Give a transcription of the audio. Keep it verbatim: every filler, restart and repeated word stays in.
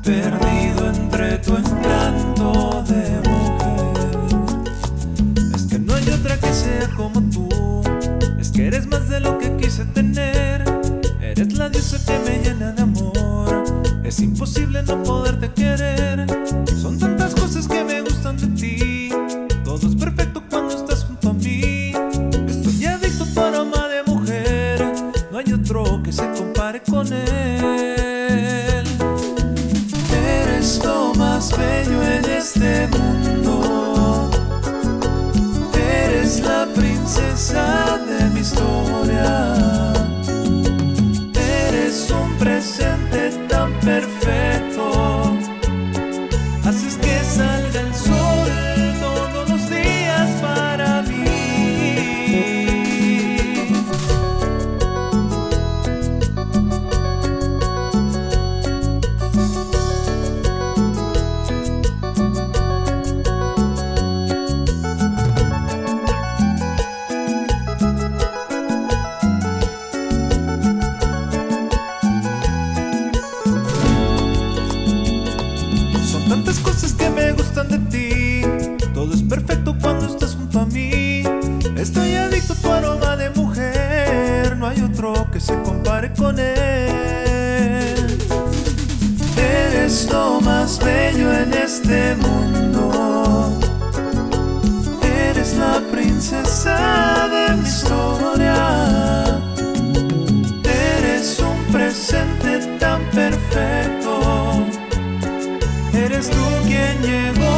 perdido entre tu encanto de mujer. Es que no hay otra que sea como tú, es que eres más de lo que quise tener. Eres la diosa que me llena de amor, es imposible no poderte querer. Son tantas cosas que me gustan de ti, todo es perfecto cuando estás junto a mí. Estoy adicto a tu aroma de mujer, no hay otro que se compare con él. Eres lo más bello en este mundo, eres la princesa de mi historia. Eres un presente tan perfecto, haces que salga el sol todos los días para mí. Tantas cosas que me gustan de ti, todo es perfecto cuando estás junto a mí. Estoy adicto a tu aroma de mujer, no hay otro que se compare con él. Eres lo más bello en este mundo, eres la princesa de mi historia. Eres un presente tan perfecto, eres tú quien llegó